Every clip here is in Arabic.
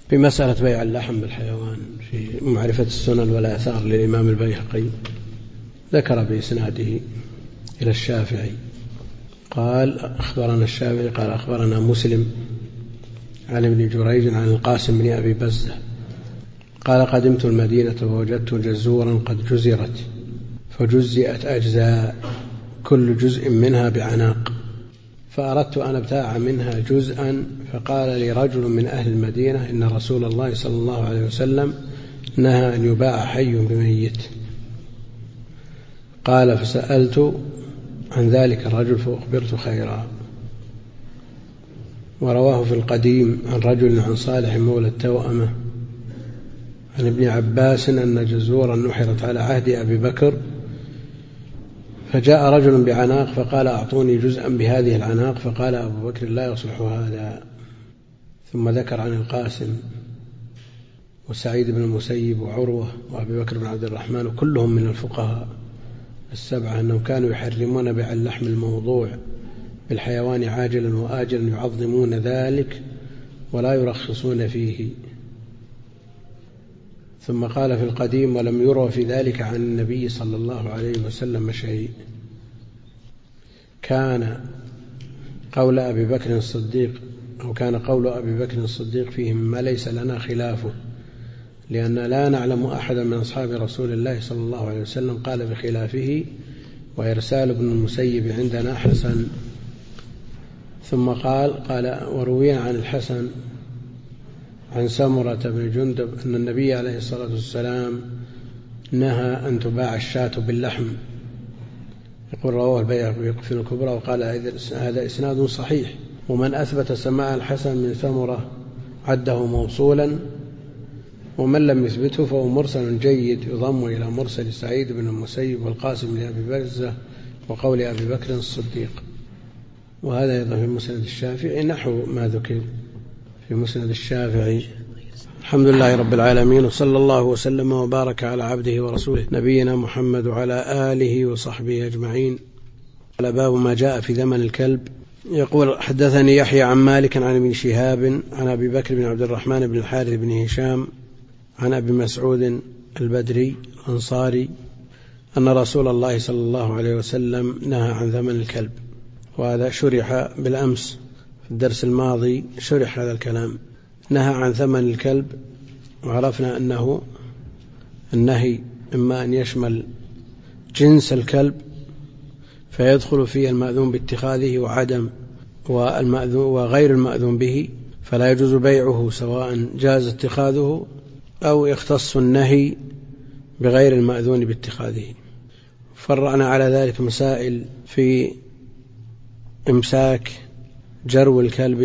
في مسألة بيع اللحم بالحيوان في معرفة السنن والآثار للإمام البيهقي ذكر بإسناده إلى الشافعي قال أخبرنا الشافعي قال أخبرنا مسلم عن ابن جريج عن القاسم بن أبي بزة قال قدمت المدينة ووجدت جزورا قد جزرت فجزئت أجزاء كل جزء منها بعناق فأردت أن أبتاع منها جزءا فقال لي رجل من أهل المدينة إن رسول الله صلى الله عليه وسلم نهى أن يباع حي بميت. قال فسألت عن ذلك الرجل فأخبرت خيرا. ورواه في القديم عن رجل عن صالح مولى التوأمة عن ابن عباس أن جزورا نحرت على عهد أبي بكر فجاء رجل بعناق فقال أعطوني جزءا بهذه العناق فقال أبو بكر لا يصلح هذا. ثم ذكر عن القاسم وسعيد بن المسيب وعروة وأبي بكر بن عبد الرحمن وكلهم من الفقهاء السبعة أنهم كانوا يحرمون بيع اللحم الموضوع بالحيوان عاجلا وآجلا يعظمون ذلك ولا يرخصون فيه. ثم قال في القديم ولم يروى في ذلك عن النبي صلى الله عليه وسلم شيء. كان قول أبي بكر الصديق أو كان قول أبي بكر الصديق فيه مما ليس لنا خلافه لأن لا نعلم أحدا من أصحاب رسول الله صلى الله عليه وسلم قال بخلافه وإرسال ابن المسيب عندنا حسن. ثم قال وروي عن الحسن عن سمرة بن جندب أن النبي عليه الصلاة والسلام نهى أن تباع الشاة باللحم. يقول رواه البيهقي في الكبرى وقال هذا إسناد صحيح. ومن أثبت سماع الحسن من سمرة عده موصولا ومن لم يثبته فهو مرسل جيد يضم إلى مرسل سعيد بن المسيب والقاسم بن أبي بزة وقول أبي بكر الصديق. وهذا أيضا في مسند الشافعي نحو ما ذكر في مسند الشافعي. الحمد لله رب العالمين وصلى الله وسلم وبارك على عبده ورسوله نبينا محمد وعلى آله وصحبه أجمعين. على باب ما جاء في ثمن الكلب. يقول حدثني يحيى عن مالك عن ابن شهاب عن أبي بكر بن عبد الرحمن بن الحارث بن هشام عن أبي مسعود البدري الأنصاري أن رسول الله صلى الله عليه وسلم نهى عن ثمن الكلب. وهذا شرح بالأمس في الدرس الماضي شرح هذا الكلام. نهى عن ثمن الكلب وعرفنا أنه النهي إما أن يشمل جنس الكلب فيدخل فيه المأذون باتخاذه وعدم وغير المأذون به فلا يجوز بيعه سواء جاز اتخاذه أو يختص النهي بغير المأذون باتخاذه. فرعنا على ذلك مسائل في إمساك جرو الكلب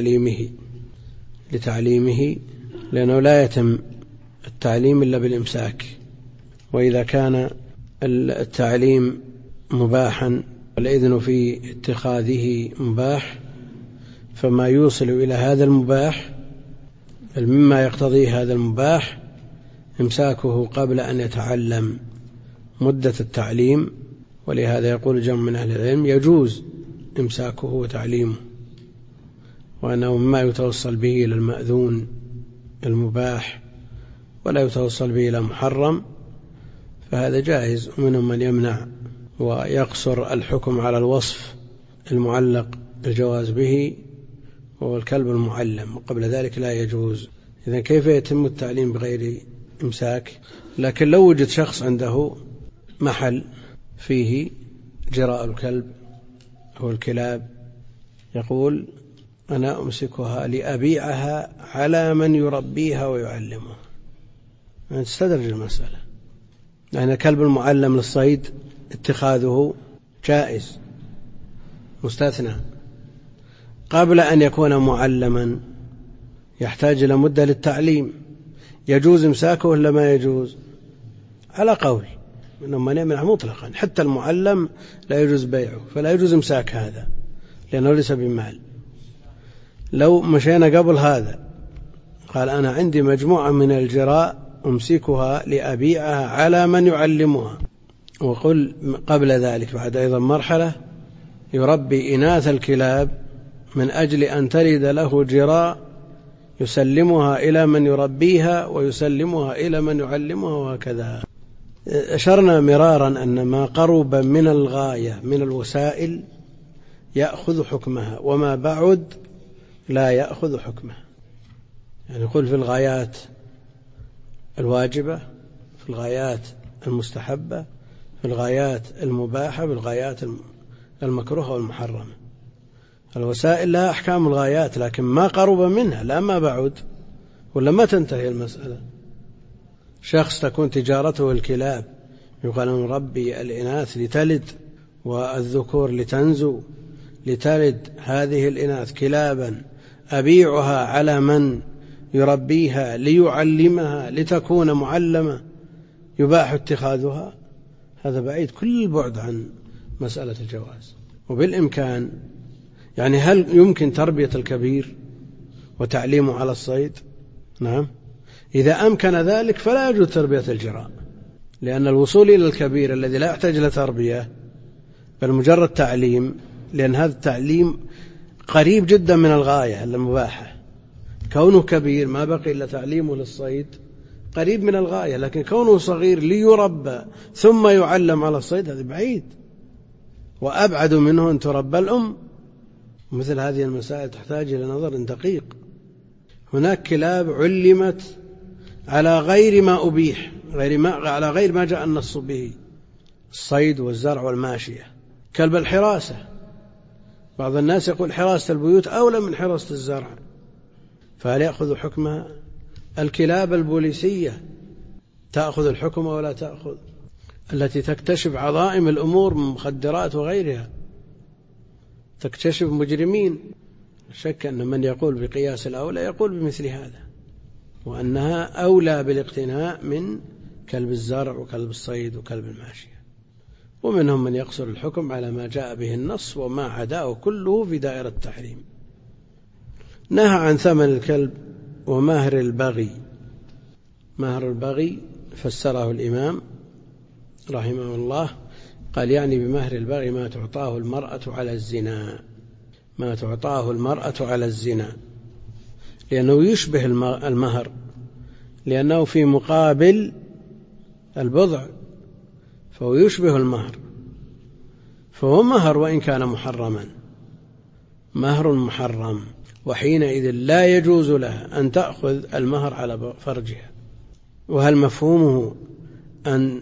لتعليمه لأنه لا يتم التعليم إلا بالإمساك. وإذا كان التعليم مباحا والإذن في اتخاذه مباح فما يوصل إلى هذا المباح مما يقتضي هذا المباح إمساكه قبل أن يتعلم مدة التعليم. ولهذا يقول جمع من أهل العلم يجوز إمساكه وتعليمه وأنه مما يتوصل به إلى المأذون المباح ولا يتوصل به إلى محرم فهذا جائز. ومنهم من يمنع ويقصر الحكم على الوصف المعلق الجواز به وهو الكلب المعلم وقبل ذلك لا يجوز. إذن كيف يتم التعليم بغير إمساك؟ لكن لو وجد شخص عنده محل فيه جراء الكلب أو الكلاب يقول أنا أمسكها لأبيعها على من يربيها ويعلمها تستدرج المسألة لأن الكلب المعلم للصيد اتخاذه جائز مستثنى. قبل أن يكون معلما يحتاج إلى مدة للتعليم يجوز إمساكه ولا ما يجوز؟ على قول منهم من يمنع مطلقا حتى المعلم لا يجوز بيعه فلا يجوز إمساك هذا لأنه ليس بمال. لو مشينا قبل هذا قال أنا عندي مجموعة من الجراء أمسكها لأبيعها على من يعلمها. وقل قبل ذلك بعد أيضا مرحلة يربي إناث الكلاب من أجل أن تلد له جراء يسلمها إلى من يربيها ويسلمها إلى من يعلمها وهكذا. أشرنا مرارا أن ما قرب من الغاية من الوسائل يأخذ حكمها، وما بعد لا يأخذ حكمها. يعني يقول في الغايات الواجبة، في الغايات المستحبة، في الغايات المباحة، في الغايات المكروهة والمحرمة. الوسائل لها أحكام الغايات، لكن ما قرب منها لا ما بعد، ولا ما تنتهي المسألة. شخص تكون تجارته الكلاب، يقال نربي الإناث لتلد والذكور لتنزو، لتلد هذه الإناث كلابا أبيعها على من يربيها ليعلمها لتكون معلمة يباح اتخاذها. هذا بعيد كل البعد عن مسألة الجواز. وبالإمكان يعني هل يمكن تربية الكبير وتعليمه على الصيد؟ نعم، إذا أمكن ذلك فلا يجوز تربية الجراء، لأن الوصول إلى الكبير الذي لا يحتاج لتربية بل مجرد تعليم، لأن هذا التعليم قريب جدا من الغاية المباحة. كونه كبير ما بقي إلا تعليمه للصيد قريب من الغاية، لكن كونه صغير ليربى ثم يعلم على الصيد هذا بعيد، وأبعد منه أن تربى الأم. مثل هذه المسائل تحتاج إلى نظر دقيق. هناك كلاب علمت على غير ما أبيح، على غير ما جاء النص به، الصيد والزرع والماشية. كلب الحراسة، بعض الناس يقول حراسة البيوت أولى من حراسة الزرع، فهل يأخذ حكمها؟ الكلاب البوليسية تأخذ الحكم ولا تأخذ؟ التي تكتشف عظائم الأمور من مخدرات وغيرها، تكتشف مجرمين. شك أن من يقول بقياس الأولى يقول بمثل هذا، وأنها أولى بالاقتناء من كلب الزرع وكلب الصيد وكلب الماشية. ومنهم من يقصر الحكم على ما جاء به النص، وما عداه كله في دائرة التحريم. نهى عن ثمن الكلب ومهر البغي. مهر البغي فسره الإمام رحمه الله، قال يعني بمهر البغي ما تعطاه المرأة على الزنا، ما تعطاه المرأة على الزنا، لأنه يشبه المهر، لأنه في مقابل البضع، فهو يشبه المهر، فهو مهر وإن كان محرما، مهر محرم، وحينئذ لا يجوز لها أن تأخذ المهر على فرجها. وهل مفهومه أن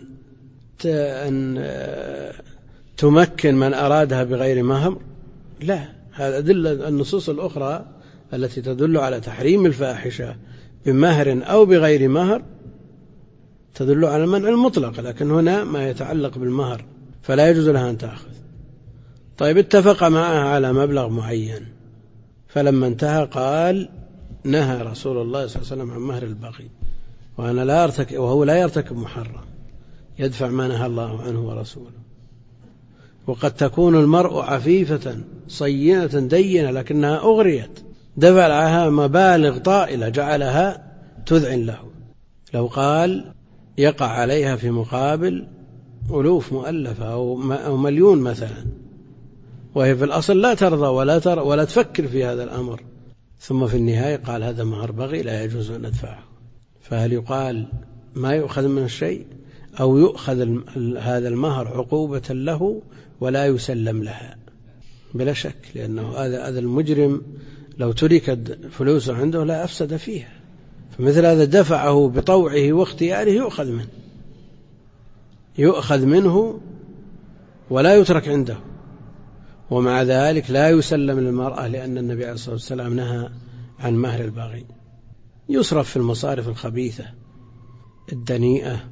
تمكن من أرادها بغير مهر؟ لا، هذا أدلة النصوص الأخرى التي تدل على تحريم الفاحشة بمهر أو بغير مهر تدل على المنع المطلق، لكن هنا ما يتعلق بالمهر فلا يجوز لها أن تأخذ. طيب، اتفق معها على مبلغ معين، فلما انتهى قال نهى رسول الله صلى الله عليه وسلم عن مهر البغي، وهو لا يرتكب محرم، يدفع ما نهى الله عنه ورسوله. وقد تكون المرء عفيفة صينة دينة لكنها أغريت، دفع لها مبالغ طائلة جعلها تذعن له. لو قال يقع عليها في مقابل ألوف مؤلفة أو مليون مثلا، وهي في الأصل لا ترضى ولا تفكر في هذا الأمر، ثم في النهاية قال هذا مهر بغي لا يجوز أن ندفعه، فهل يقال ما يؤخذ من الشيء، أو يؤخذ هذا المهر عقوبة له ولا يسلم لها؟ بلا شك، لأنه هذا المجرم لو تركت فلوسه عنده لا أفسد فيها، فمثل هذا دفعه بطوعه واختياره يؤخذ منه ولا يترك عنده، ومع ذلك لا يسلم للمرأة، لأن النبي عليه الصلاة والسلام نهى عن مهر البغي. يصرف في المصارف الخبيثة الدنيئة،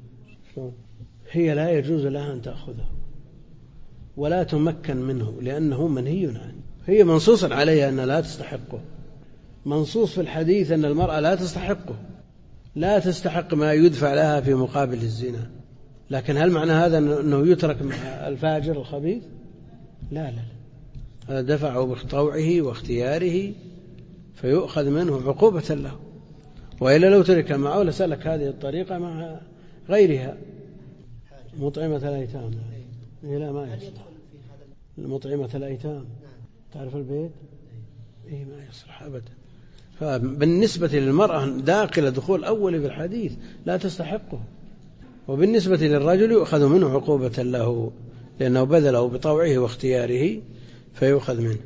هي لا يجوز لها أن تأخذه ولا تمكن منه، لأنه منهي عنه، هي منصوص عليها أن لا تستحقه، منصوص في الحديث أن المرأة لا تستحقه، لا تستحق ما يدفع لها في مقابل الزنا. لكن هل معنى هذا أنه يترك مع الفاجر الخبيث؟ لا، هذا دفعه بطوعه واختياره فيؤخذ منه عقوبة له، وإلا لو ترك معه لسلك هذه الطريقة مع غيرها. مطعمة الأيتام، لا ما يصلح. مطعمة الأيتام، تعرف البيت؟ ما يصلح أبدا، فبالنسبة للمرأة داخل دخول أول في الحديث لا تستحقه، وبالنسبة للرجل يؤخذ منه عقوبة له لأنه بذله بطوعه واختياره فيؤخذ منه.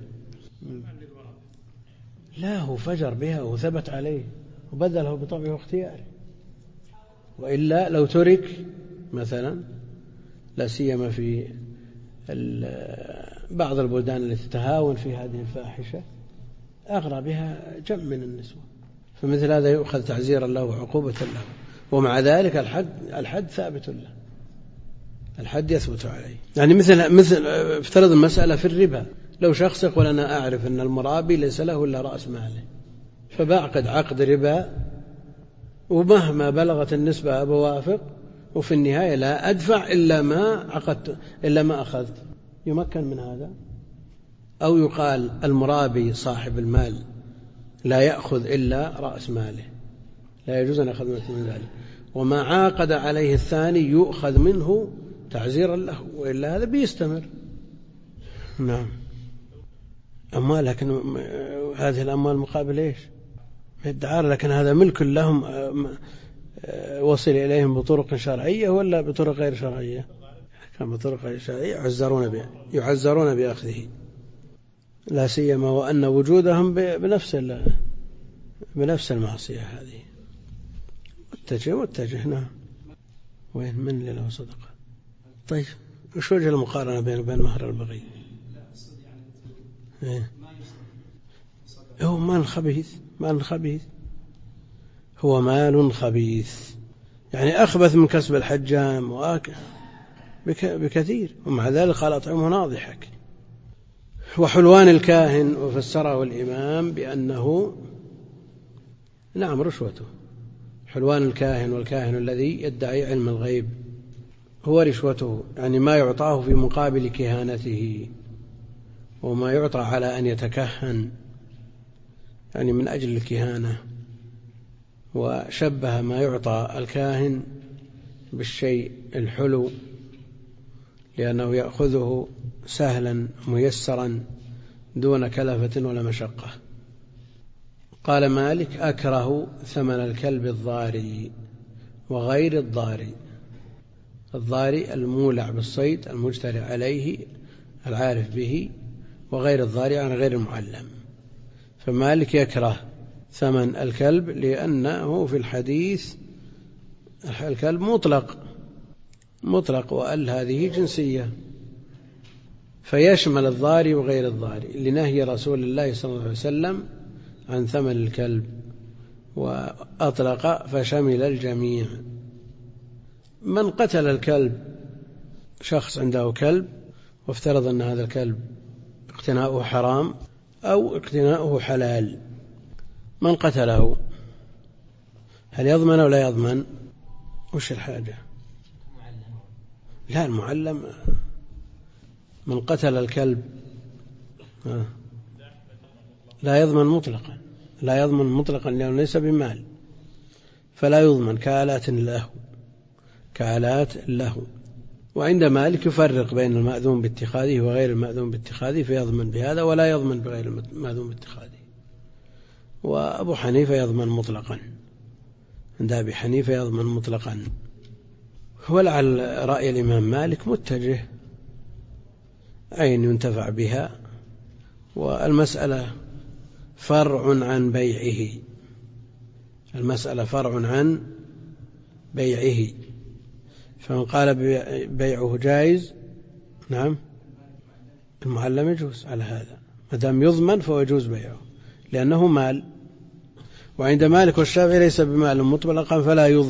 لا، هو فجر بها وثبت عليه وبذله بطوعه واختياره، وإلا لو ترك مثلا، لا سيما في بعض البلدان التي تتهاون في هذه الفاحشة أغرى بها جمع من النسوة، فمثل هذا يؤخذ تعزيرا له وعقوبة له، ومع ذلك الحد ثابت له، الحد يثبت عليه. يعني مثل افترض المسألة في الربا، لو شخص يقول أنا أعرف أن المرابي ليس له إلا رأس ماله، فبعقد عقد ربا ومهما بلغت النسبة بوافق، وفي النهاية لا أدفع إلا ما عقدت إلا ما أخذت، يمكن من هذا؟ أو يقال المرابي صاحب المال لا يأخذ إلا رأس ماله، لا يجوز أن يأخذ من ذلك، وما عاقد عليه الثاني يؤخذ منه تعزيرا له، وإلا هذا بيستمر. نعم. أموال، لكن هذه الأموال مقابل إيش؟ الدعارة، لكن هذا ملك لهم وصل إليهم بطرق شرعية ولا بطرق غير شرعية؟ كان بطرق غير شرعية يعزرون بأخذه، لا سيما وأن وجودهم بنفس المعصية هذه. متجه. نعم. وين من اللي له صدقة؟ طيب وش وجه المقارنة بين مهر البغي؟ هو مال خبيث، هو مال خبيث، يعني أخبث من كسب الحجام بكثير، ومع ذلك قال أطعمه ناضحك. وحلوان الكاهن وفسره الإمام بأنه نعم رشوته، حلوان الكاهن والكاهن الذي يدعي علم الغيب هو رشوته، يعني ما يعطاه في مقابل كهانته، وما يعطى على أن يتكهن يعني من أجل الكهانة، وشبه ما يعطى الكاهن بالشيء الحلو لأنه يأخذه سهلا ميسرا دون كلفة ولا مشقة. قال مالك أكره ثمن الكلب الضاري وغير الضاري، الضاري المولع بالصيد المجترع عليه العارف به، وغير الضاري عن غير المعلم. فمالك يكره ثمن الكلب لأنه في الحديث الكلب مطلق، وأل هذه جنسية فيشمل الضاري وغير الضاري، لنهي رسول الله صلى الله عليه وسلم عن ثمن الكلب، وأطلق فشمل الجميع. من قتل الكلب، شخص عنده كلب وافترض أن هذا الكلب اقتناؤه حرام أو اقتناؤه حلال، من قتله هل يضمن أو لا يضمن؟ وش الحاجة؟ لا، المعلم. من قتل الكلب لا يضمن مطلقا لأنه ليس بمال، فلا يضمن كآلات له. وعند مالك يفرق بين المأذون باتخاذه وغير المأذون باتخاذه، فيضمن بهذا ولا يضمن بغير المأذون باتخاذه. وأبو حنيفة يضمن مطلقا، عند أبي حنيفة يضمن مطلقا. ولعل رأي الإمام مالك متجه، عين ينتفع بها، والمسألة فرع عن بيعه، فمن قال بيعه جائز نعم المعلم يجوز على هذا، ما دام يضمن فهو يجوز بيعه لأنه مال. وعند مالك والشافعي ليس بمال مطلقا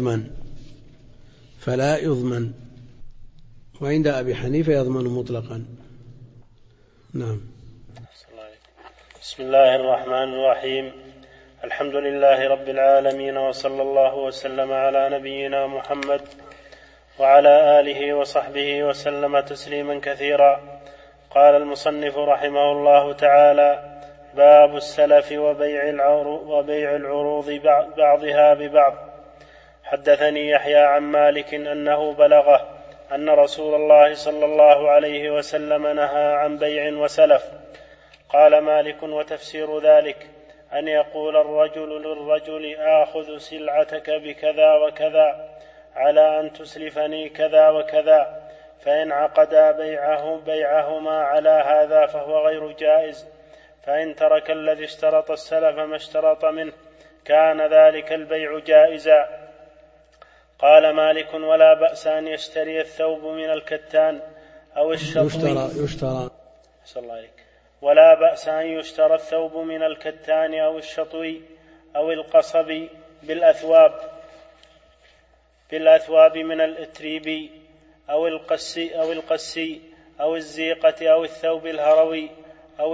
فلا يضمن، وعند أبي حنيفة يضمن مطلقا. نعم. بسم الله الرحمن الرحيم، الحمد لله رب العالمين، وصلى الله وسلم على نبينا محمد وعلى آله وصحبه وسلم تسليما كثيرا. قال المصنف رحمه الله تعالى: باب السلف وبيع العروض بعضها ببعض. حدثني يحيى عن مالك أنه بلغه أن رسول الله صلى الله عليه وسلم نهى عن بيع وسلف. قال مالك: وتفسير ذلك أن يقول الرجل للرجل آخذ سلعتك بكذا وكذا على أن تسلفني كذا وكذا، فإن عقدا بيعهما على هذا فهو غير جائز. فإن ترك الذي اشترط السلف ما اشترط منه كان ذلك البيع جائزا. قال مالك: ولا بأس أن يشتري الثوب من الكتان أو الشطوي ولا بأس أن يشترى الثوب من الكتان أو الشطوي أو القصب بالأثواب من الإتريب أو القسي أو الزيقة أو الثوب الهروي أو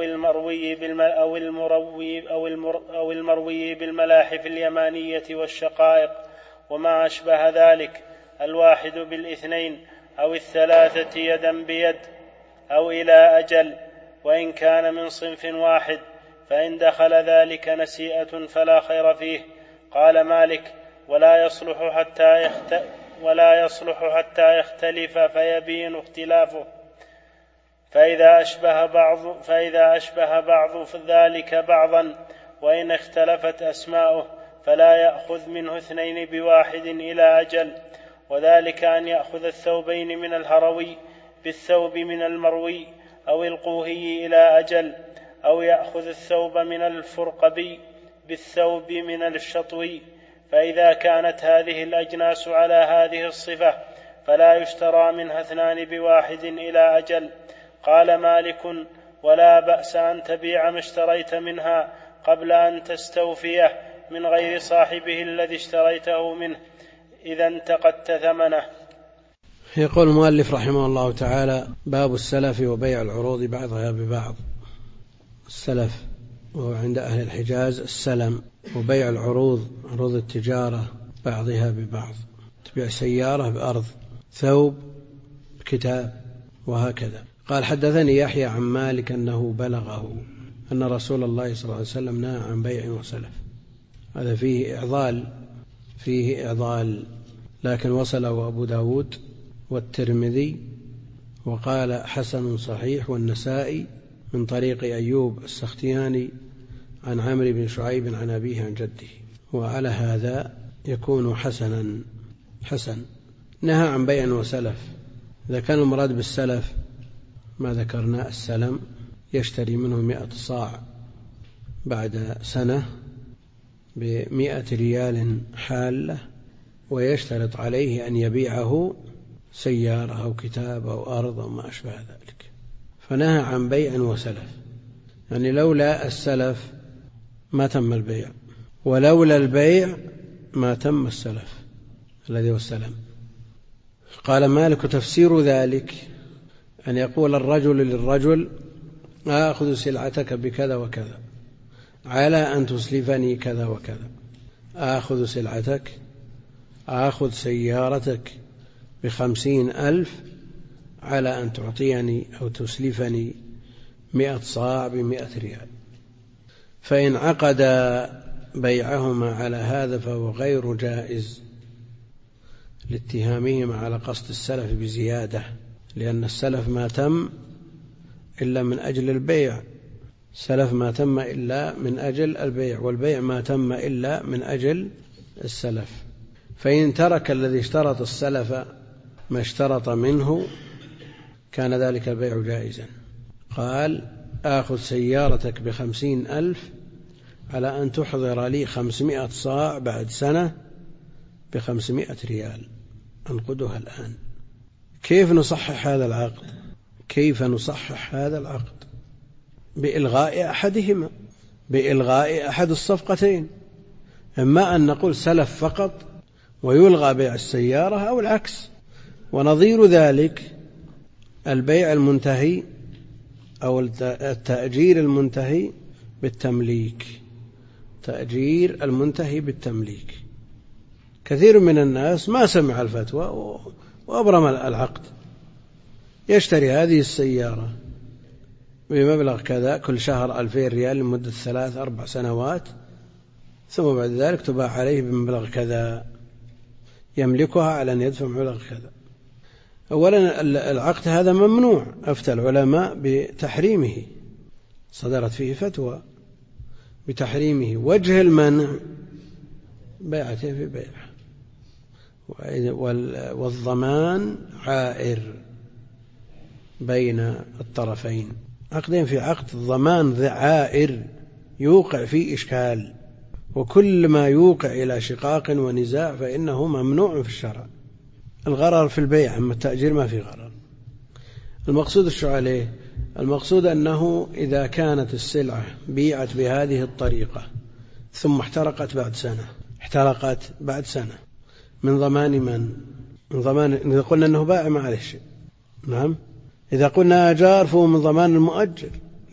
المروي بالملاحف اليمانية والشقائق وما أشبه ذلك، الواحد بالاثنين أو الثلاثة يدا بيد أو إلى أجل، وإن كان من صنف واحد، فإن دخل ذلك نسيئة فلا خير فيه. قال مالك: ولا يصلح حتى يختلف فيبين اختلافه، فإذا أشبه بعض ذلك بعضا، وإن اختلفت أسماؤه فلا يأخذ منه اثنين بواحد إلى أجل، وذلك أن يأخذ الثوبين من الهروي بالثوب من المروي أو القوهي إلى أجل، أو يأخذ الثوب من الفرقبي بالثوب من الشطوي. فإذا كانت هذه الأجناس على هذه الصفة فلا يشترى منها اثنان بواحد إلى أجل. قال مالك: ولا بأس أن تبيع ما اشتريت منها قبل أن تستوفيه من غير صاحبه الذي اشتريته منه إذا انتقدت ثمنه. يقول المؤلف رحمه الله تعالى: باب السلف وبيع العروض بعضها ببعض. السلف وهو عند أهل الحجاز السلم، وبيع العروض عروض التجارة بعضها ببعض، تبيع سيارة بأرض، ثوب بكتاب، وهكذا. قال: حدثني يحيى عن مالك أنه بلغه أن رسول الله صلى الله عليه وسلم نهى عن بيع وسلف. هذا فيه إعضال، لكن وصله أبو داود والترمذي وقال حسن صحيح، والنسائي من طريق أيوب السختياني عن عمرو بن شعيب عن أبيه عن جده، وعلى هذا يكون حسن. نهى عن بيع وسلف. إذا كان المراد بالسلف ما ذكرنا، السلم يشتري منه 100 صاع بعد سنة ب100 ريال حالة، ويشترط عليه أن يبيعه سيارة أو كتاب أو أرض أو ما أشبه ذلك. فنهى عن بيع وسلف، يعني لولا السلف ما تم البيع، ولولا البيع ما تم السلف الذي هو السلم. قال مالك: تفسير ذلك أن يقول الرجل للرجل: آخذ سلعتك بكذا وكذا على أن تسلفني كذا وكذا. آخذ سلعتك، آخذ سيارتك ب50,000 على أن تعطيني أو تسلفني 100 صاع ب100 ريال. فإن عقد بيعهما على هذا فهو غير جائز لاتهامهما على قصد السلف بزيادة، لأن السلف ما تم إلا من أجل البيع، السلف ما تم إلا من أجل البيع، والبيع ما تم إلا من أجل السلف. فإن ترك الذي اشترط السلف ما اشترط منه كان ذلك البيع جائزا. قال: آخذ سيارتك ب50,000 على أن تحضر لي 500 صاع بعد سنة ب500 ريال، أنقدها الآن. كيف نصحح هذا العقد؟ بإلغاء أحدهما، بإلغاء أحد الصفقتين، إما أن نقول سلف فقط ويلغى بيع السيارة، أو العكس. ونظير ذلك البيع المنتهي أو التأجير المنتهي بالتمليك، تأجير المنتهي بالتمليك. كثير من الناس ما سمع الفتوى وأبرم العقد، يشتري هذه السيارة بمبلغ كذا كل شهر 2000 ريال لمدة 3-4 سنوات، ثم بعد ذلك تباع عليه بمبلغ كذا، يملكها على أن يدفع مبلغ كذا. أولا العقد هذا ممنوع، أفتى العلماء بتحريمه، صدرت فيه فتوى بتحريمه. وجه المنع بيعتين في بيع، والضمان عائر بين الطرفين. عقدين في عقد، الضمان عائر يوقع فيه إشكال، وكل ما يوقع إلى شقاق ونزاع فإنه ممنوع في الشرع. الغرر في البيع، أما التأجير ما في غرر. المقصود الشو عليه؟ المقصود أنه إذا كانت السلعة بيعت بهذه الطريقة ثم احترقت بعد سنة من ضمان من؟ من ضمان، إذا قلنا أنه بائع ما عليه شيء. نعم. إذا قلنا أجار فهو من ضمان المؤجر،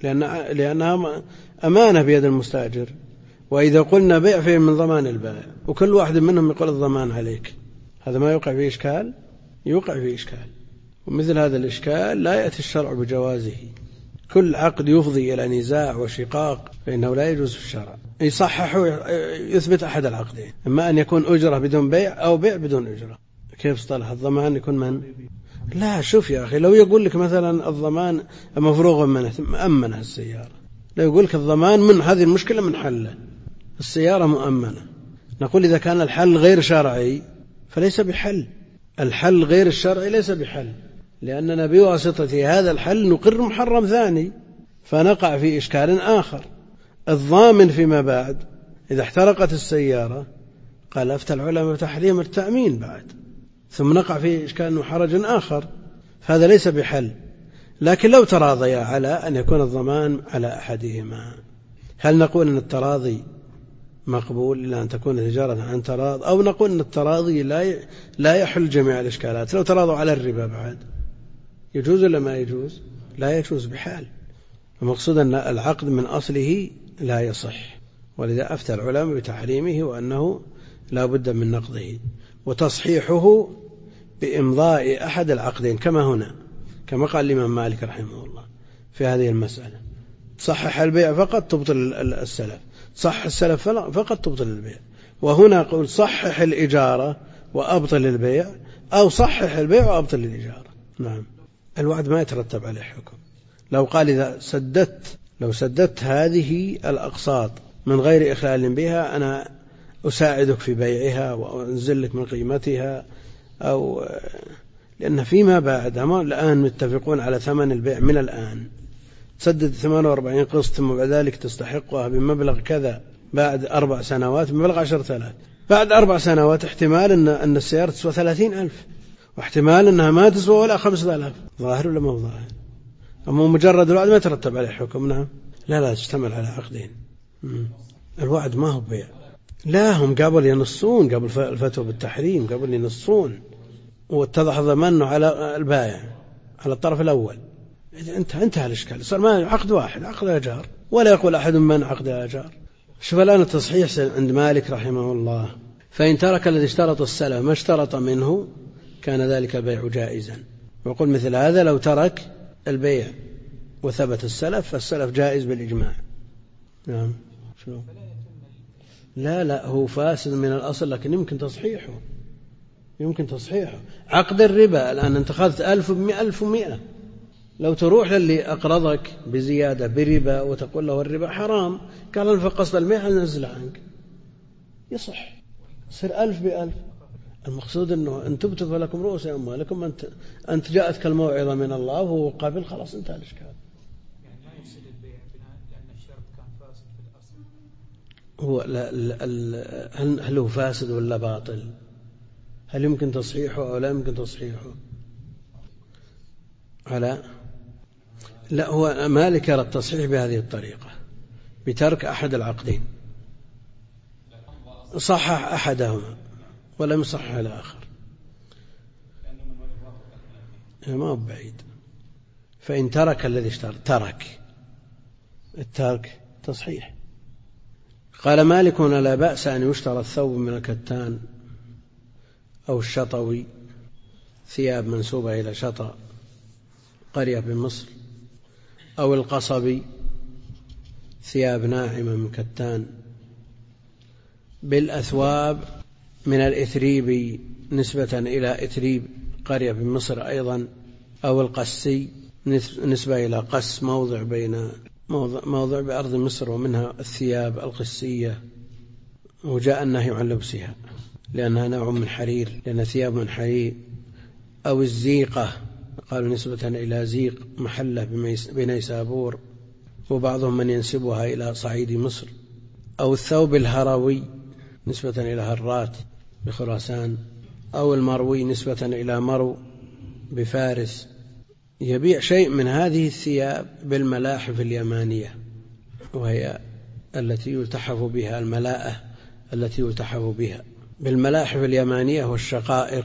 لأنها أمانة بيد المستأجر. وإذا قلنا بيع فيه من ضمان البائع، وكل واحد منهم يقول الضمان عليك، هذا ما يوقع فيه إشكال؟ يوقع فيه إشكال. ومثل هذا الإشكال لا يأتي الشرع بجوازه. كل عقد يفضي إلى نزاع وشقاق فإنه لا يجوز في الشرع. يصحح يثبت أحد العقدين، إما أن يكون أجرة بدون بيع أو بيع بدون أجرة. كيف اصطلح الضمان يكون من؟ لا، شوف يا أخي، لو يقول لك مثلا الضمان مفروغ منه مأمنة السيارة، لو يقول لك الضمان من هذه المشكلة من حله، السيارة مؤمنة، نقول إذا كان الحل غير شرعي فليس بحل. الحل غير الشرعي ليس بحل، لأننا بواسطة هذا الحل نقر محرم ثاني فنقع في إشكال آخر. الضامن فيما بعد إذا احترقت السيارة قال أفتى العلماء بتحريم التأمين بعد، ثم نقع في إشكال وحرج آخر، فهذا ليس بحل. لكن لو تراضيا على أن يكون الضمان على أحدهما، هل نقول أن التراضي مقبول إلا أن تكون تجارة عن تراض، أو نقول أن التراضي لا يحل جميع الإشكالات؟ لو تراضوا على الربا بعد يجوز ولا ما يجوز؟ لا يجوز بحال. المقصود أن العقد من أصله لا يصح، ولذا أفتى العلماء بتحريمه وأنه لا بد من نقضه وتصحيحه بإمضاء أحد العقدين، كما هنا، كما قال الإمام مالك رحمه الله في هذه المسألة: صحح البيع فقط تبطل السلف، صح السلف فقط تبطل البيع. وهنا قول صحح الإجارة وأبطل البيع، أو صحح البيع وأبطل الإجارة. نعم. الوعد ما يترتب عليه حكم. لو قال إذا سددت هذه الأقساط من غير إخلال بها أنا أساعدك في بيعها وأنزل لك من قيمتها، أو لأن فيما بعد الآن متفقون على ثمن البيع من الآن، تسدد 48 قسط ثم بعد ذلك تستحقها بمبلغ كذا، بعد 4 سنوات بمبلغ 10,000، بعد 4 سنوات احتمال أن السيارة تسوى 30,000، واحتمال أنها ما تسوى ولا 5,000. ظاهر ولا ما ظاهر؟ أما مجرد الوعد ما يترتب عليه حكم. نعم. لا تشتمل على عقدين. الوعد ما هو بيع. لا، هم قبل ينصون، قبل الفتوى بالتحريم قبل ينصون، واتضح ضمانه على البائع، على الطرف الأول. انتهى الإشكال، صار ما عقد واحد، عقد أجار، ولا يقول أحد من عقد أجار. شوف الآن التصحيح عند مالك رحمه الله: فإن ترك الذي اشترط السلف ما اشترط منه كان ذلك البيع جائزا. ويقول مثل هذا لو ترك البيع وثبت السلف فالسلف جائز بالإجماع. نعم. شو؟ لا هو فاسد من الأصل، لكن يمكن تصحيحه. عقد الربا الآن أنت أخذت 1,100، لو تروح للي أقرضك بزيادة بربا وتقول له الربا حرام، قال أنا فقصت 100 نزل عنك، يصح، يصير 1,000 ب1,000. المقصود أنه أن تبتوا فلكم رؤوس أموالكم، أنت جاءتك الموعظة من الله وهو قابل، خلاص انتهى الإشكال. يعني لا يفسد البيع بناء لأن الشرط كان فاسد في الأصل. هو هل هو فاسد ولا باطل؟ هل يمكن تصحيحه أو لا يمكن تصحيحه؟ لا، هو مالك يرى التصحيح بهذه الطريقة، بترك أحد العقدين، صحح أحدهما ولم يصحح الآخر، ما هو بعيد. فإن ترك الذي اشترط، الترك تصحيح. قال مالك: لا بأس أن يشترى الثوب من الكتان أو الشطوي، ثياب منسوبة إلى شطأ قرية بمصر، أو القصبي، ثياب ناعمة من كتان، بالأثواب من الإثريب نسبة إلى إثريب قرية بمصر أيضا، أو القسي نسبة إلى قس موضع بين موضع بأرض مصر، ومنها الثياب القسية، وجاء النهي عن لبسها لأنها نوع من حرير، لأن ثياب من حرير. أو الزيقة، قالوا نسبة إلى زيق محلة بنيسابور، وبعضهم من ينسبها إلى صعيد مصر. أو الثوب الهروي نسبة إلى هرات بخراسان، أو المروي نسبة إلى مرو بفارس. يبيع شيء من هذه الثياب بالملاحف اليمانية، وهي التي يلتحف بها الملاءة، التي يلتحف بها بالملاحف اليمانية والشقائق،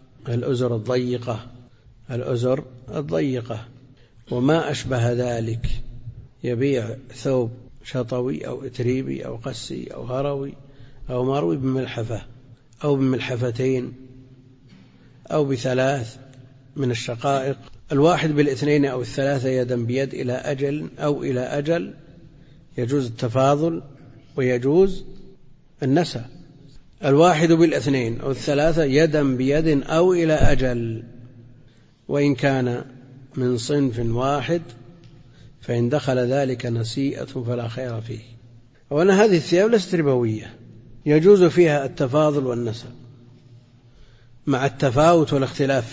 الأزر الضيقة وما أشبه ذلك. يبيع ثوب شطوي أو إتريبي أو قسي أو هروي أو مروي بملحفة أو بملحفتين أو بثلاث من الشقائق، الواحد بالاثنين أو الثلاثة يدا بيد إلى أجل أو إلى أجل. يجوز التفاضل ويجوز النسى. الواحد بالاثنين أو الثلاثة يدا بيد أو إلى أجل، وإن كان من صنف واحد فإن دخل ذلك نسيئة فلا خير فيه. وأن هذه الثياب ليست ربوية، يجوز فيها التفاضل والنسى مع التفاوت والاختلاف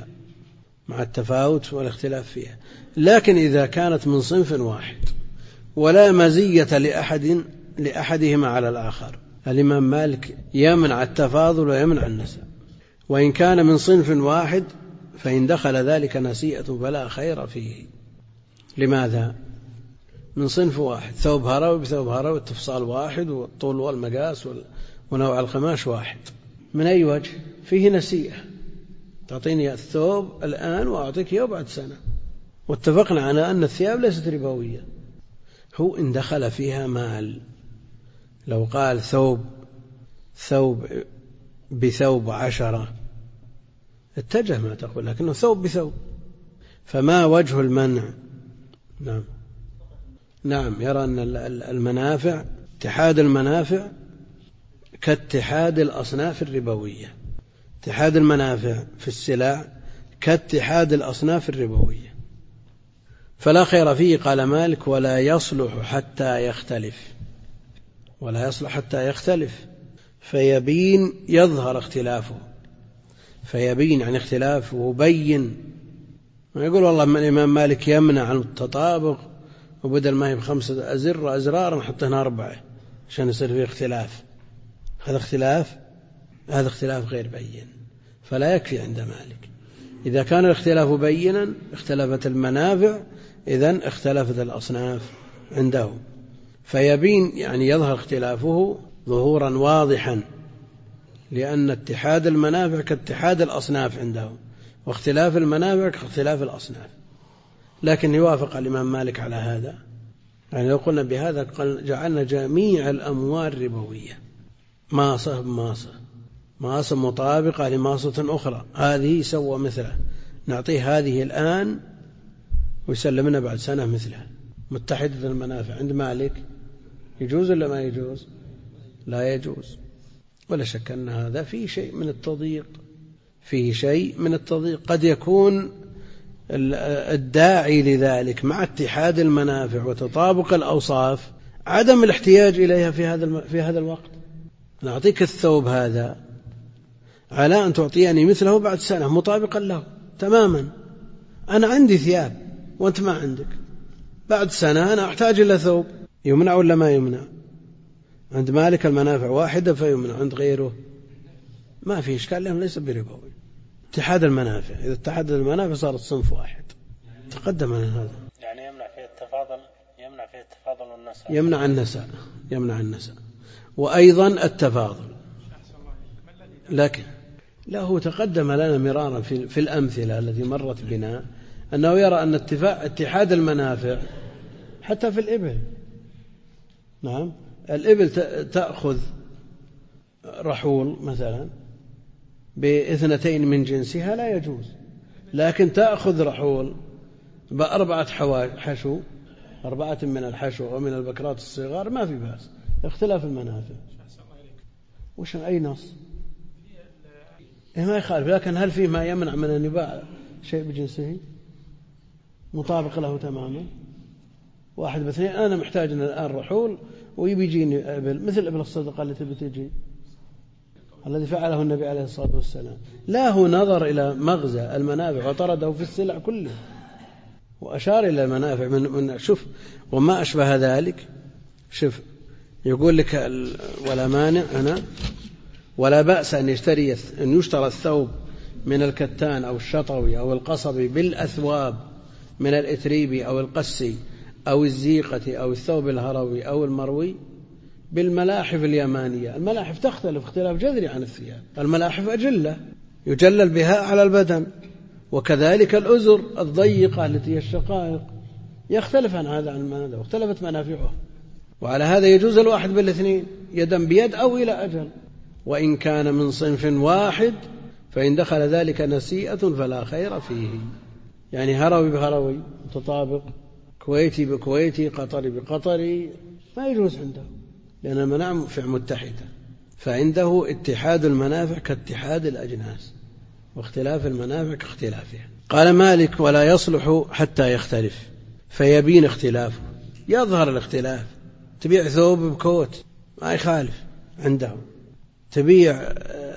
فيها، لكن إذا كانت من صنف واحد ولا مزية لأحدهما على الآخر، الإمام مالك يمنع التفاضل ويمنع النسى. وإن كان من صنف واحد فإن دخل ذلك نسيئة فلا خير فيه. لماذا؟ من صنف واحد، ثوب هروي بثوب هروي، التفصال واحد والطول والمقاس ونوع القماش واحد. من أي وجه؟ فيه نسيئة، تعطيني الثوب الآن وأعطيك إياه بعد سنة. واتفقنا على أن الثياب ليست ربوية. هو إن دخل فيها مال، لو قال ثوب بثوب 10 اتجه ما تقول، لكنه ثوب بثوب، فما وجه المنع؟ نعم، يرى أن المنافع، اتحاد المنافع كاتحاد الأصناف الربوية، اتحاد المنافع في السلع كاتحاد الأصناف الربوية، فلا خير فيه. قال مالك: ولا يصلح حتى يختلف، فيبين يظهر اختلافه. فيبين عن اختلافه بين. ما يقول والله الإمام مالك يمنع عن التطابق، وبدل ما هي ب5 أزرار نحطها 4 عشان يصير فيه اختلاف. هذا اختلاف غير بين، فلا يكفي عند مالك. إذا كان الاختلاف بينا اختلفت المنافع، إذن اختلفت الأصناف عنده. فيبين يعني يظهر اختلافه ظهورا واضحا، لأن اتحاد المنافع كاتحاد الأصناف عنده، واختلاف المنافع كاختلاف الأصناف. لكن يوافق الإمام مالك على هذا. يعني لو قلنا بهذا جعلنا جميع الأموال ربوية، ماصة بماصة، ماصة مطابقة لماصة أخرى، هذه سوى مثله، نعطيه هذه الآن ويسلمنا بعد سنة مثلها، متحدة المنافع. عند مالك يجوز ولا ما يجوز؟ لا يجوز. ولا شك أن هذا فيه شيء من التضييق، قد يكون الداعي لذلك مع اتحاد المنافع وتطابق الأوصاف عدم الاحتياج إليها في هذا الوقت. نعطيك الثوب هذا على أن تعطيني مثله بعد سنة مطابقا له تماما. أنا عندي ثياب وأنت ما عندك، بعد سنة أنا أحتاج إلى ثوب. يمنع ولا ما يمنع؟ عند مالك المنافع واحدة فيمنع، عند غيره ما في إشكال، لأنه ليس بربوي. اتحاد المنافع، إذا اتحاد المنافع صارت صنف واحد. تقدم عن هذا. يعني يمنع فيه التفاضل والنساء. يمنع النساء وأيضا التفاضل. لكن له تقدم لنا مرارا في الأمثلة التي مرت بنا أنه يرى أن اتحاد المنافع حتى في الإبل. نعم، الإبل تأخذ رحول مثلا ب2 من جنسها لا يجوز، لكن تأخذ رحول ب4 حشو، 4 من الحشو ومن البكرات الصغار ما في بأس. اختلاف المنافع. وش أي نص؟ ما يخالف، لكن هل فيه ما يمنع من أن يباع شيء بجنسه مطابق له تماما؟ واحد باثنين، أنا محتاج أن الآن رحول ويبي يجيني إبل مثل إبل الصدقة اللي تبي تجي، الذي فعله النبي عليه الصلاة والسلام. لا هو نظر إلى مغزى المنافع وطرده في السلع كلها وأشار إلى المنافع من شوف وما أشبه ذلك. شوف يقول لك ولا مانع هنا ولا بأس أن يشترى الثوب من الكتان أو الشطوي أو القصبي بالأثواب من الإتريبي أو القسي أو الزيقة أو الثوب الهروي أو المروي بالملاحف اليمانية. الملاحف تختلف اختلاف جذري عن الثياب. الملاحف أجلة يجلل بها على البدن، وكذلك الأزر الضيقة التي هي الشقائق يختلف عن هذا عن المنافع، واختلفت منافعه. وعلى هذا يجوز الواحد بالاثنين يدا بيد أو إلى أجل، وإن كان من صنف واحد فإن دخل ذلك نسيئة فلا خير فيه. يعني هروي بهروي متطابق، كويتي بكويتي، قطري بقطري، ما يجوز عنده، لأن المنافع متحدة. فعنده اتحاد المنافع كاتحاد الأجناس، واختلاف المنافع كاختلافها. قال مالك ولا يصلح حتى يختلف فيبين اختلافه، يظهر الاختلاف. تبيع ثوب بكوت ما يخالف عنده، تبيع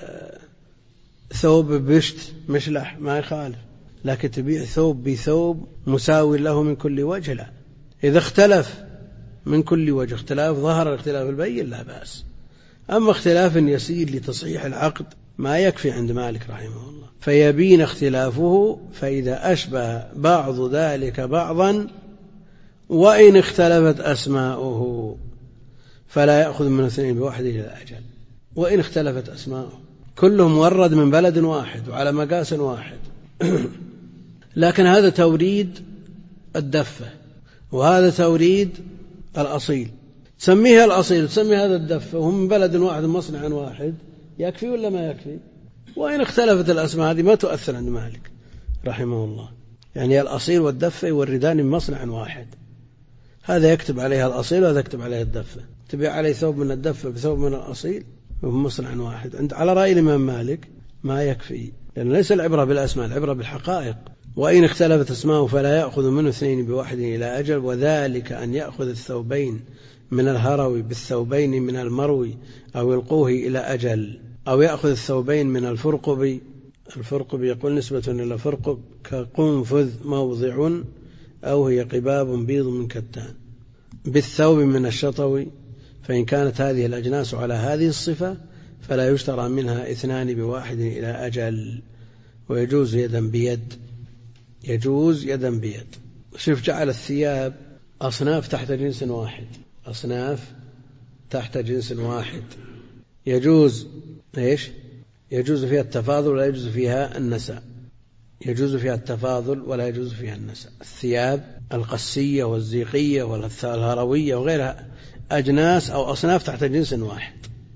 ثوب بشت مشلح ما يخالف، لكن تبيع ثوب بثوب مساوي له من كل وجه لا. إذا اختلف من كل وجه اختلاف ظهر الاختلاف البين لا بأس. أما اختلاف يسير لتصحيح العقد ما يكفي عند مالك رحمه الله. فيبين اختلافه فإذا أشبه بعض ذلك بعضا وإن اختلفت أسماؤه فلا يأخذ من اثنين بواحد إلى الأجل. وإن اختلفت أسماؤه كلهم مورد من بلد واحد وعلى مقاس واحد لكن هذا توريد الدفة وهذا توريد الأصيل، تسميها الأصيل تسمي هذا الدفة وهم من بلد واحد مصنع واحد، يكفي ولا ما يكفي؟ وإن اختلفت الأسماء هذه ما تؤثر عند مالك رحمه الله. يعني الأصيل والدفة يوردان من مصنع واحد، هذا يكتب عليها الأصيل وهذا يكتب عليها الدفة، تبيع عليه ثوب من الدفة بثوب من الأصيل وهم مصنع واحد. على رأي الإمام مالك ما يكفي، لأن ليس العبرة بالأسماء، العبرة بالحقائق. وإن اختلفت أسماءه فلا يأخذ منه اثنين بواحد إلى أجل، وذلك أن يأخذ الثوبين من الهروي بالثوبين من المروي أو يلقوه إلى أجل، أو يأخذ الثوبين من الفرقب. الفرقب يقول نسبة إلى فرقب كقنفذ موضع أو هي قباب بيض من كتان بالثوب من الشطوي، فإن كانت هذه الأجناس على هذه الصفة فلا يشترى منها اثنان بواحد إلى أجل، ويجوز يدا بيد. يجوز يدا بيد. شوف جعل الثياب أصناف تحت جنس واحد، أصناف تحت جنس واحد. يجوز إيش؟ يجوز فيها التفاضل ولا يجوز فيها النساء. يجوز فيها التفاضل ولا يجوز فيها النساء. الثياب القسية والزيقية والهروية وغيرها أجناس أو أصناف تحت جنس واحد،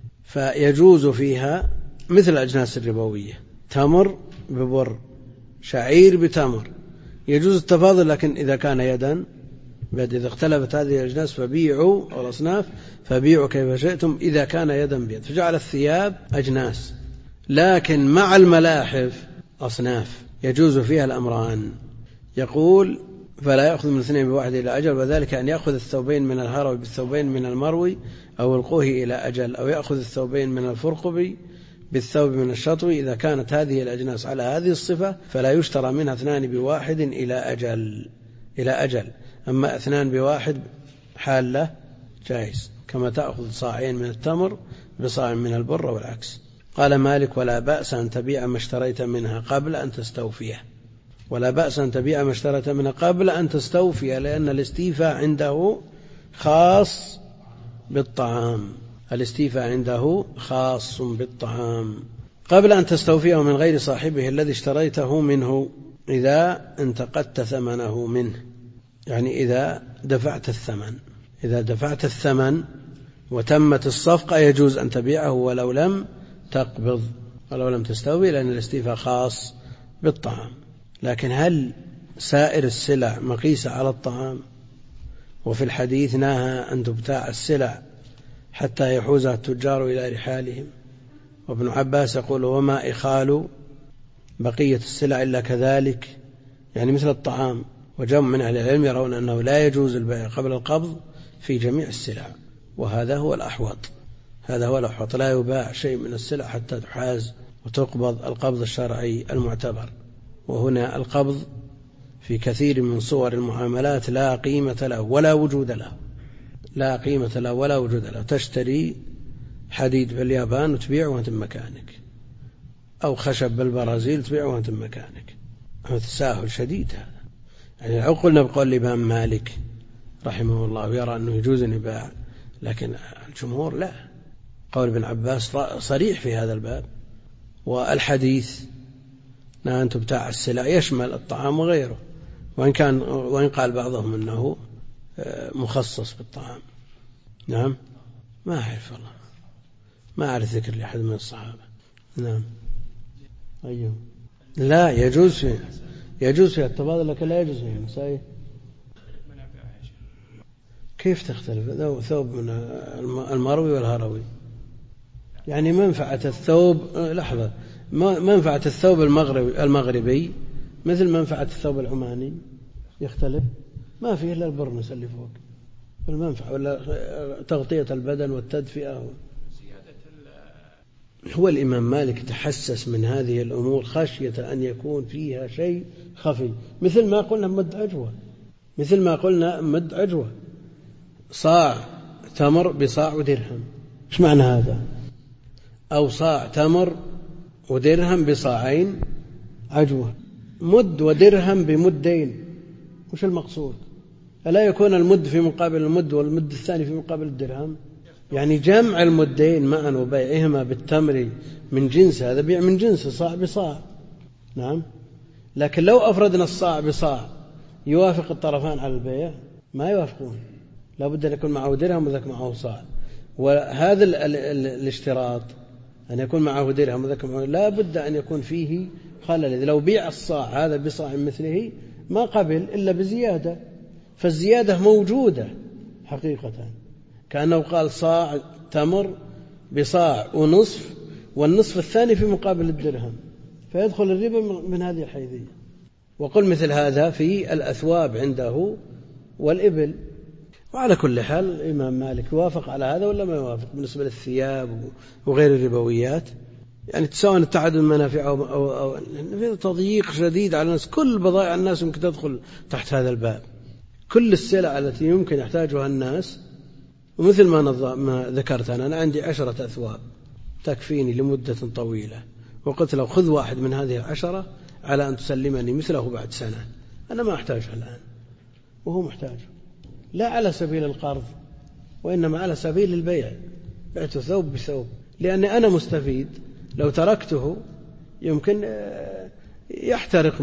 فيجوز فيها مثل الأجناس الربوية، تمر ببر، شعير بتمر، يجوز التفاضل، لكن إذا كان يدا بيد. إذا اختلفت هذه الأجناس فبيعوا، أو الأصناف فبيعوا كيف شئتم إذا كان يدا بيد. فجعل الثياب أجناس، لكن مع الملاحف أصناف يجوز فيها الأمران. يقول فلا يأخذ من اثنين بواحد إلى أجل، وذلك أن يأخذ الثوبين من الهروي بالثوبين من المروي أو يلقوه إلى أجل، أو يأخذ الثوبين من الفرقب بالثوب من الشطوي. إذا كانت هذه الأجناس على هذه الصفة فلا يشترى منها اثنان بواحد إلى أجل. أما اثنان بواحد حالة جائز، كما تأخذ صاعين من التمر بصاع من البر والعكس. قال مالك ولا بأس أن تبيع ما اشتريت منها قبل أن تستوفيه. ولا بأس أن تبيع ما اشتريت منها قبل أن تستوفيه، لأن الاستيفاء عنده خاص بالطعام. الاستيفاء عنده خاص بالطعام. قبل أن تستوفيه من غير صاحبه الذي اشتريته منه إذا انتقدت ثمنه منه، يعني إذا دفعت الثمن. إذا دفعت الثمن وتمت الصفقة يجوز أن تبيعه ولو لم تقبض ولو لم تستوفي، لأن الاستيفاء خاص بالطعام. لكن هل سائر السلع مقيسة على الطعام؟ وفي الحديث نهى أن تبتاع السلع حتى يحوزها التجار إلى رحالهم. وابن عباس يقول وما إخال بقية السلع إلا كذلك، يعني مثل الطعام وجمع من أهل العلم يرون أنه لا يجوز البيع قبل القبض في جميع السلع، وهذا هو الأحوط. هذا هو الأحوط، لا يباع شيء من السلع حتى تحاز وتقبض القبض الشرعي المعتبر. وهنا القبض في كثير من صور المعاملات لا قيمة له ولا وجود له، لا قيمة له ولا وجود له. تشتري حديد باليابان وتبيعه وانت مكانك، أو خشب بالبرازيل وتبيعه وانت مكانك. تساهل شديد هذا. يعني لو قلنا بقول الإمام مالك رحمه الله يرى أنه يجوز أن يباع، لكن الجمهور لا. قول ابن عباس صريح في هذا الباب. والحديث أن تبتاع السلع يشمل الطعام وغيره، وإن قال بعضهم أنه مخصص بالطعام. نعم، ما أعرف والله، ما أعرف ذكر لأحد من الصحابة. نعم. أيوه، لا يجوز فيها التبادل، لكن لا يجوز فيها المساية. كيف تختلف؟ ثوب من المروي والهروي، يعني منفعة الثوب، لحظة، منفعة الثوب المغربي مثل منفعة الثوب العماني يختلف؟ ما فيه إلا البرنس اللي فوق المنفعة، ولا تغطية البدن والتدفئة. هو الإمام مالك تحسس من هذه الأمور خشية أن يكون فيها شيء خفي، مثل ما قلنا مد عجوة، صاع تمر بصاع ودرهم، إيش معنى هذا؟ أو صاع تمر ودرهم بصاعين عجوة، مد ودرهم بمدين، وش المقصود؟ ألا يكون المد في مقابل المد والمد الثاني في مقابل الدرهم؟ يعني جمع المدين معا وبيعهما بالتمر من جنس، هذا بيع من جنس صاع بصاع. نعم. لكن لو أفردنا الصاع بصاع يوافق الطرفان على البيع؟ ما يوافقون، لا بد أن يكون معه درهم وذاك معه صاع. وهذا الاشتراط أن يكون معه درهم وذاك معه، لا بد أن يكون فيه خلل. لو بيع الصاع هذا بصاع مثله ما قبل إلا بزيادة، فالزيادة موجودة حقيقة، كأنه قال صاع تمر بصاع ونصف، والنصف الثاني في مقابل الدرهم، فيدخل الربا من هذه الحيثية. وقل مثل هذا في الأثواب عنده والإبل. وعلى كل حال الإمام مالك يوافق على هذا ولا ما يوافق بالنسبة للثياب وغير الربويات؟ يعني سواء التعدد المنافع أو في تضييق شديد على الناس. كل بضائع الناس يمكن تدخل تحت هذا الباب، كل السلع التي يمكن يحتاجها الناس. ومثل ما ذكرت أنا عندي 10 أثواب تكفيني لمدة طويلة، وقلت له خذ واحد من هذه 10 على أن تسلمني مثله بعد سنة، أنا ما أحتاجها الآن وهو محتاج، لا على سبيل القرض وإنما على سبيل البيع. بعت ثوب بثوب لأني أنا مستفيد. لو تركته يمكن يحترق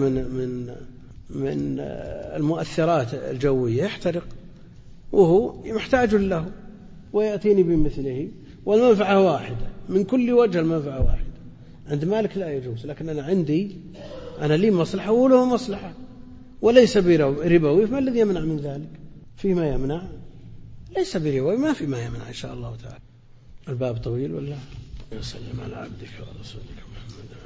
من المؤثرات الجوية، يحترق وهو محتاج له، ويأتيني بمثله والمنفعة واحدة من كل وجه، المنفعة واحدة. عند مالك لا يجوز، لكن أنا لي مصلحة وله مصلحة، وليس بربوي، فما الذي يمنع من ذلك؟ فيما يمنع ليس بربوي، ما في ما يمنع إن شاء الله تعالى. الباب طويل ولا؟ وسلم على عبدك ورسولك محمد.